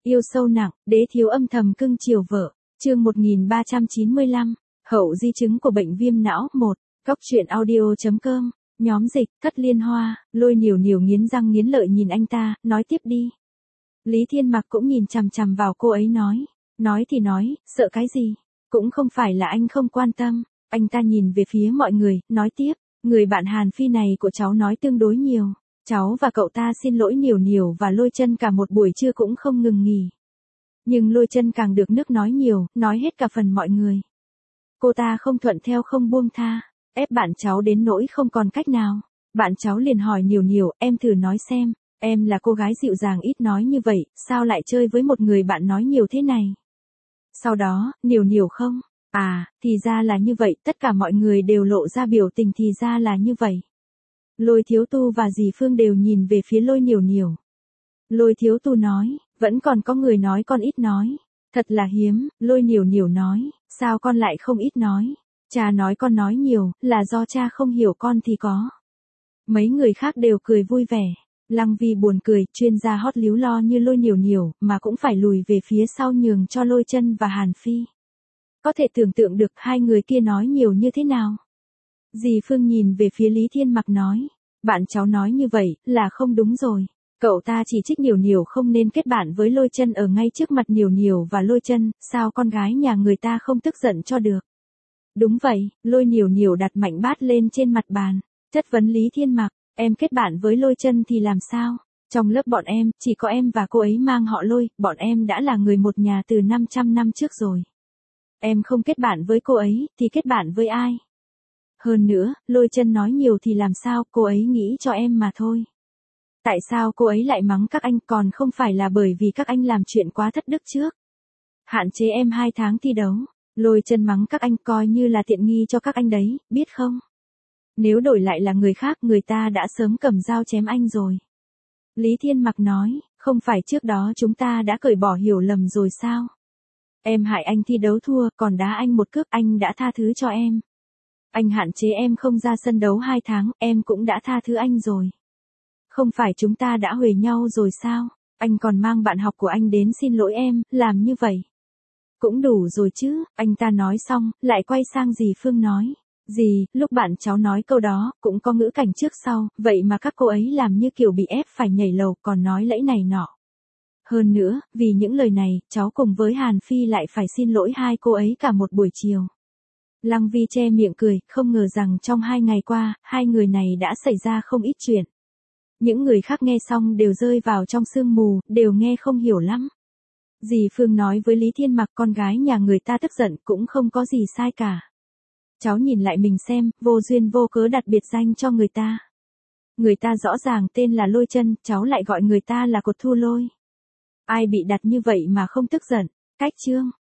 Yêu sâu nặng, đế thiếu âm thầm cưng chiều vợ. Chương 1395, hậu di chứng của bệnh viêm não 1. Góc truyện audio.com. Nhóm dịch, Thất Liên Hoa. Lôi Niểu Niểu nghiến răng nghiến lợi nhìn anh ta, nói tiếp đi. Lý Thiên Mặc cũng nhìn chằm chằm vào cô ấy nói. Nói thì nói, sợ cái gì? Cũng không phải là anh không quan tâm. Anh ta nhìn về phía mọi người, nói tiếp. Người bạn Hàn Phi này của cháu nói tương đối nhiều. Cháu và cậu ta xin lỗi Niểu Niểu và Lôi Chân cả một buổi trưa cũng không ngừng nghỉ. Nhưng Lôi Chân càng được nước nói nhiều, nói hết cả phần mọi người. Cô ta không thuận theo không buông tha, ép bạn cháu đến nỗi không còn cách nào. Bạn cháu liền hỏi Niểu Niểu, em thử nói xem, em là cô gái dịu dàng ít nói như vậy, sao lại chơi với một người bạn nói nhiều thế này? Sau đó, Niểu Niểu không? À, thì ra là như vậy, tất cả mọi người đều lộ ra biểu tình thì ra là như vậy. Lôi Thiếu Tu và dì Phương đều nhìn về phía Lôi Niểu Niểu. Lôi Thiếu Tu nói, vẫn còn có người nói con ít nói. Thật là hiếm, Lôi Niểu Niểu nói, sao con lại không ít nói? Cha nói con nói nhiều, là do cha không hiểu con thì có. Mấy người khác đều cười vui vẻ. Lăng Vi buồn cười, chuyên gia hot líu lo như Lôi Niểu Niểu, mà cũng phải lùi về phía sau nhường cho Lôi Chân và Hàn Phi. Có thể tưởng tượng được hai người kia nói nhiều như thế nào. Dì Phương nhìn về phía Lý Thiên Mặc nói, bạn cháu nói như vậy, là không đúng rồi. Cậu ta chỉ trích Niểu Niểu không nên kết bạn với Lôi Chân ở ngay trước mặt Niểu Niểu và Lôi Chân, sao con gái nhà người ta không tức giận cho được. Đúng vậy, Lôi Niểu Niểu đặt mạnh bát lên trên mặt bàn, chất vấn Lý Thiên Mặc, em kết bạn với Lôi Chân thì làm sao? Trong lớp bọn em, chỉ có em và cô ấy mang họ Lôi, bọn em đã là người một nhà từ 500 năm trước rồi. Em không kết bạn với cô ấy, thì kết bạn với ai? Hơn nữa, Lôi Chân nói nhiều thì làm sao, cô ấy nghĩ cho em mà thôi. Tại sao cô ấy lại mắng các anh, còn không phải là bởi vì các anh làm chuyện quá thất đức trước? Hạn chế em 2 tháng thi đấu. Lôi Chân mắng các anh coi như là tiện nghi cho các anh đấy, biết không? Nếu đổi lại là người khác, người ta đã sớm cầm dao chém anh rồi. Lý Thiên Mặc nói, không phải trước đó chúng ta đã cởi bỏ hiểu lầm rồi sao? Em hại anh thi đấu thua, còn đá anh một cước, anh đã tha thứ cho em. Anh hạn chế em không ra sân đấu 2 tháng, em cũng đã tha thứ anh rồi. Không phải chúng ta đã huề nhau rồi sao? Anh còn mang bạn học của anh đến xin lỗi em, làm như vậy. Cũng đủ rồi chứ, anh ta nói xong, lại quay sang dì Phương nói. Dì, lúc bạn cháu nói câu đó, cũng có ngữ cảnh trước sau, vậy mà các cô ấy làm như kiểu bị ép phải nhảy lầu, còn nói lẫy này nọ. Hơn nữa, vì những lời này, cháu cùng với Hàn Phi lại phải xin lỗi hai cô ấy cả một buổi chiều. Lăng Vi che miệng cười, không ngờ rằng trong 2 ngày qua, hai người này đã xảy ra không ít chuyện. Những người khác nghe xong đều rơi vào trong sương mù, đều nghe không hiểu lắm. Dì Phương nói với Lý Thiên Mặc, con gái nhà người ta tức giận cũng không có gì sai cả. Cháu nhìn lại mình xem, vô duyên vô cớ đặt biệt danh cho người ta. Người ta rõ ràng tên là Lôi Chân, cháu lại gọi người ta là Cột Thu Lôi. Ai bị đặt như vậy mà không tức giận? Cách chương.